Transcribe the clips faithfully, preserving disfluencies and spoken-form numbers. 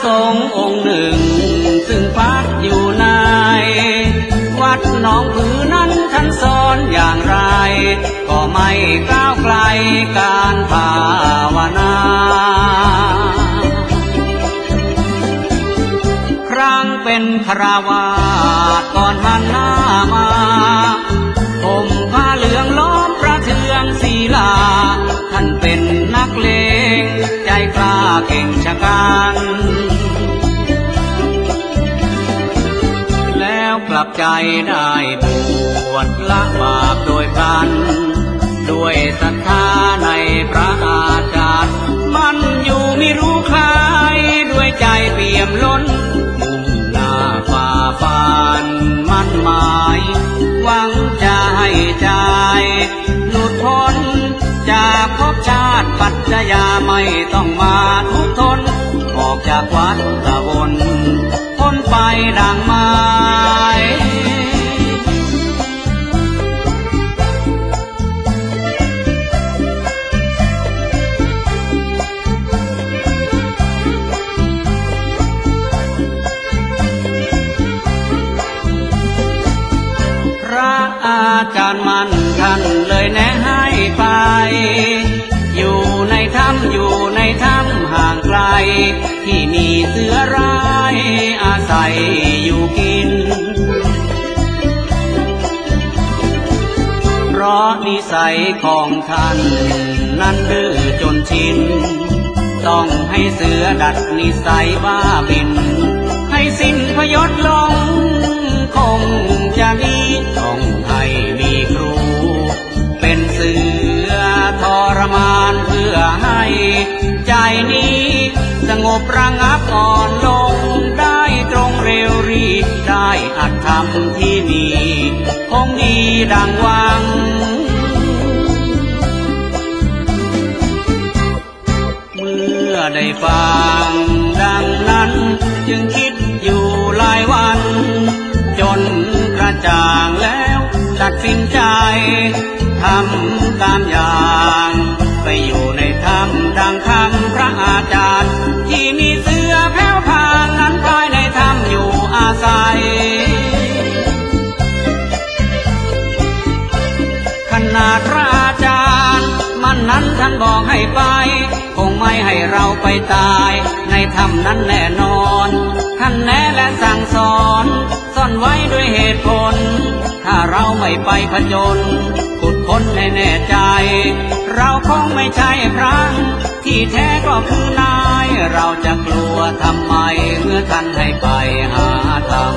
งฆ์องค์หนึ่งซึ่งพักอยู่ในวัดหนองผือนั้นท่านสอนอย่างไรก็ไม่ก้าวไกลการภาวนาครั้งเป็นคฤหัสถ์ก่อนหันหน้ามาห่มผ้าเหลืองล้อมพระเทืองศีลาท่านเป็นนักเลงใจกล้าเก่งชะกันแล้วกลับใจได้บวชละบาปโดยพลันด้วยศรัทธาในพระอาจารย์มันอยู่ไม่รู้ใครด้วยใจเปี่ยมล้นมุ่งหน้าฝ่าฟันมันหมายหวังจะให้ใจหลุดพ้นจากภพชาติปัจจยาไม่ต้องมาทุกข์ทนออกจากวัฏวนพ้นไปดังไม้พระอาจารย์มั่นท่านเลยแนะให้ไปอยู่ในถ้ำอยู่ในถ้ำห่างไกลที่มีเสือร้ายอาศัยอยู่กินเพราะนิสัยของท่านนั้นดื้อจนชินต้องให้เสือดัดนิสัยบ้าบินให้สิ้นพยศลงคงจะดีต้องให้มีครูเป็นเสือทรมานเพื่อให้ใจนี้สงบระงับอ่อนลงได้ตรงเร็วรีบได้อัตธรรมที่มีคงดีดังหวังเมื่อได้ฟังดังนั้นจึงคิดอยู่หลายวันจนกระจ่างแล้วตัดสินใจทำตามอย่างไปอยู่ในถ้ำดังคำพระอาจารย์ที่มีเสือแผ่วพานนั้นภายในถ้ำอยู่อาศัยขนาดพระอาจารย์มันนั้นท่านบอกให้ไปคงไม่ให้เราไปตายในถ้ำนั้นแน่นอนท่านแนะและสั่งสอนซ่อนไว้ด้วยเหตุผลถ้าเราไม่ไปผจญขุดค้นให้แน่ใจเราคงไม่ใช่พระที่แท้ก็คือนายเราจะกลัวทำไมเมื่อท่านให้ไปหาธรรม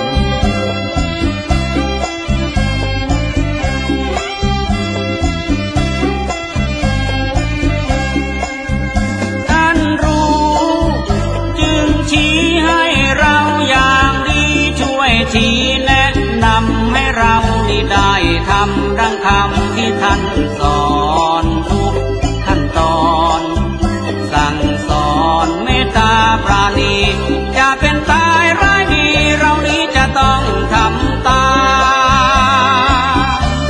ท่านรู้จึงชี้ให้เราอย่างดีช่วยชี้แนะนำให้เรานี่ได้ทำดังคำที่ท่านสอนทุกขั้นตอนสั่งสอนเมตตาปราณีจะเป็นตายร้ายดีเรานี้จะต้องทำตาม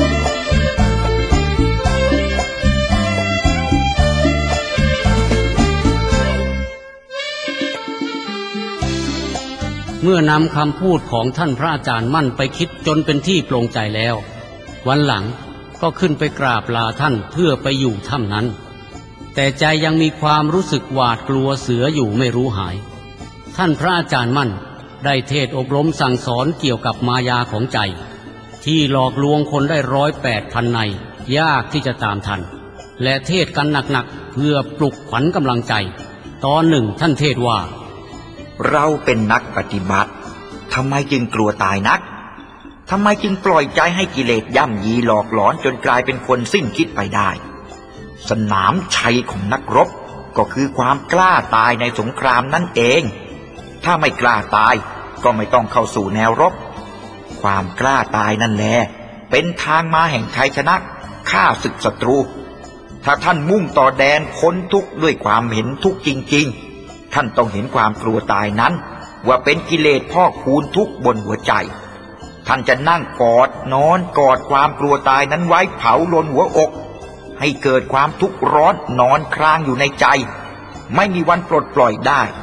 เมื่อนำคำพูดของท่านพระอาจารย์มั่นไปคิดจนเป็นที่โปร่งใจแล้ววันหลังก็ขึ้นไปกราบลาท่านเพื่อไปอยู่ถ้ำนั้นแต่ใจยังมีความรู้สึกหวาดกลัวเสืออยู่ไม่รู้หายท่านพระอาจารย์มั่นได้เทศอบรมสั่งสอนเกี่ยวกับมายาของใจที่หลอกลวงคนได้ร้อยแปดพันในยากที่จะตามทันและเทศกันหนักๆเพื่อปลุกขวัญกำลังใจตอนหนึ่งท่านเทศว่าเราเป็นนักปฏิบัติทำไมจึงกลัวตายนักทำไมจึงปล่อยใจให้กิเลสย่ำยีหลอกหลอนจนกลายเป็นคนสิ้นคิดไปได้สนามชัยของนักรบก็คือความกล้าตายในสงครามนั่นเองถ้าไม่กล้าตายก็ไม่ต้องเข้าสู่แนวรบความกล้าตายนั่นแหละเป็นทางมาแห่งชัยชนะฆ่าศึกศัตรูถ้าท่านมุ่งต่อแดนพ้นทุกข์ด้วยความเห็นทุกข์จริงๆท่านต้องเห็นความกลัวตายนั้นว่าเป็นกิเลสพอกพูนทุกข์บนหัวใจท่านจะนั่งกอดนอนกอดความกลัวตายนั้นไว้เผาลนหัวอกให้เกิดความทุกข์ร้อนนอนครางอยู่ในใจไม่มีวันปลดปล่อยได้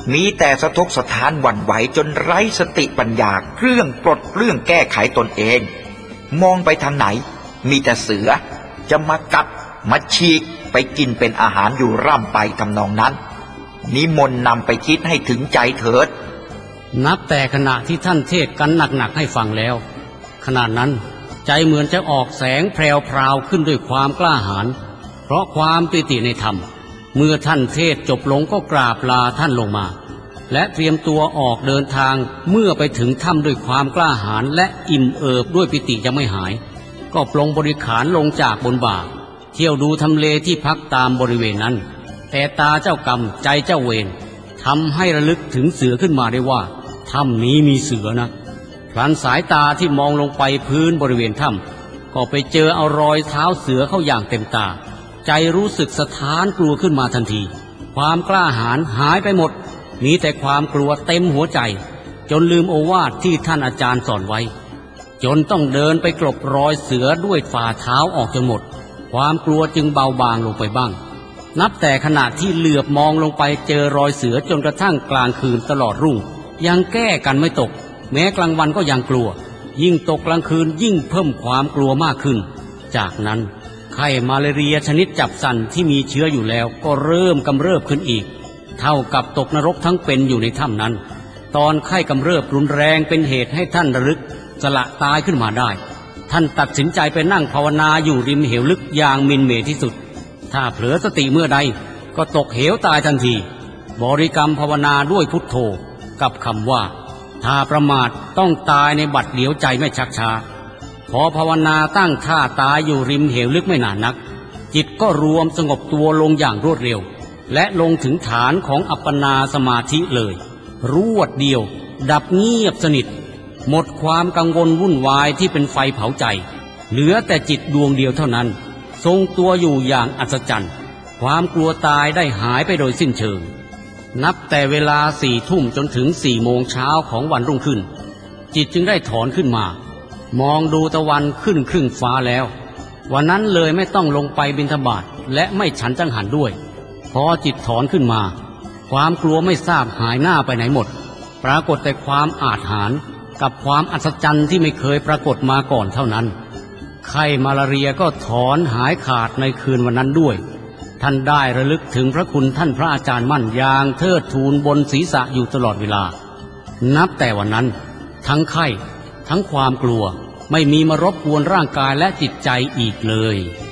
มีแต่สะทกสะท้านหวั่นไหวจนไร้สติปัญญาเครื่องปลดเรื่องแก้ไขตนเองมองไปทางไหนมีแต่เสือจะมากัดมาฉีกไปกินเป็นอาหารอยู่ร่ำไปทำนองนั้นนิมนต์นำไปคิดให้ถึงใจเถิดนับแต่ขณะที่ท่านเทศกันหนักๆให้ฟังแล้วขณะนั้นใจเหมือนจะออกแสงแพรวๆขึ้นด้วยความกล้าหาญเพราะความปิติในธรรมเมื่อท่านเทศจบลงก็กราบลาท่านลงมาและเตรียมตัวออกเดินทางเมื่อไปถึงถ้ำด้วยความกล้าหาญและอิ่มเอิบด้วยปิติยังไม่หายก็ปลงบริขารลงจากบนบ่าเที่ยวดูทำเลที่พักตามบริเวณนั้นแต่ตาเจ้ากรรมใจเจ้าเวรทำให้ระลึกถึงเสือขึ้นมาได้ว่าถ้ำนี้มีเสือนะพลันสายตาที่มองลงไปพื้นบริเวณถ้ำก็ไปเจอเอารอยเท้าเสือเข้าอย่างเต็มตาใจรู้สึกสะท้านกลัวขึ้นมาทันทีความกล้าหาญหายไปหมดมีแต่ความกลัวเต็มหัวใจจนลืมโอวาทที่ท่านอาจารย์สอนไว้จนต้องเดินไปกลบรอยเสือด้วยฝ่าเท้าออกจนหมดความกลัวจึงเบาบางลงไปบ้างนับแต่ขณะที่เหลือบมองลงไปเจอรอยเสือจนกระทั่งกลางคืนตลอดรุ่งยังแก้กันไม่ตกแม้กลางวันก็ยังกลัวยิ่งตกกลางคืนยิ่งเพิ่มความกลัวมากขึ้นจากนั้นไข้มาลาเรียชนิดจับสันที่มีเชื้ออยู่แล้วก็เริ่มกำเริบขึ้นอีกเท่ากับตกนรกทั้งเป็นอยู่ในถ้ำนั้นตอนไข้กำเริบรุนแรงเป็นเหตุให้ท่านระลึกสละตายขึ้นมาได้ท่านตัดสินใจไปนั่งภาวนาอยู่ริมเหวลึกอย่างมินเมที่สุดถ้าเผลอสติเมื่อใดก็ตกเหวตายทันทีบริกรรมภาวนาด้วยพุทโธกับคำว่าถ้าประมาทต้องตายในบัดเดียวใจไม่ชักช้าพอภาวนาตั้งท่าตายอยู่ริมเหวลึกไม่นานนักจิตก็รวมสงบตัวลงอย่างรวดเร็วและลงถึงฐานของอัปปนาสมาธิเลยรวดเดียวดับเงียบสนิทหมดความกังวลวุ่นวายที่เป็นไฟเผาใจเหลือแต่จิตดวงเดียวเท่านั้นทรงตัวอยู่อย่างอัศจรรย์ความกลัวตายได้หายไปโดยสิ้นเชิงนับแต่เวลาสี่ทุ่มจนถึงสี่โมงเช้าของวันรุ่งขึ้นจิตจึงได้ถอนขึ้นมามองดูตะวันขึ้นครึ่งฟ้าแล้ววันนั้นเลยไม่ต้องลงไปบิณฑบาตและไม่ฉันจังหันด้วยพอจิตถอนขึ้นมาความกลัวไม่ทราบหายหน้าไปไหนหมดปรากฏแต่ความอาถรรพ์กับความอัศจรรย์ที่ไม่เคยปรากฏมาก่อนเท่านั้นไข้มาลาเรียก็ถอนหายขาดในคืนวันนั้นด้วยท่านได้ระลึกถึงพระคุณท่านพระอาจารย์มั่นอย่างเทิดทูนบนศีรษะอยู่ตลอดเวลานับแต่วันนั้นทั้งไข้ทั้งความกลัวไม่มีมารบกวนร่างกายและจิตใจอีกเลย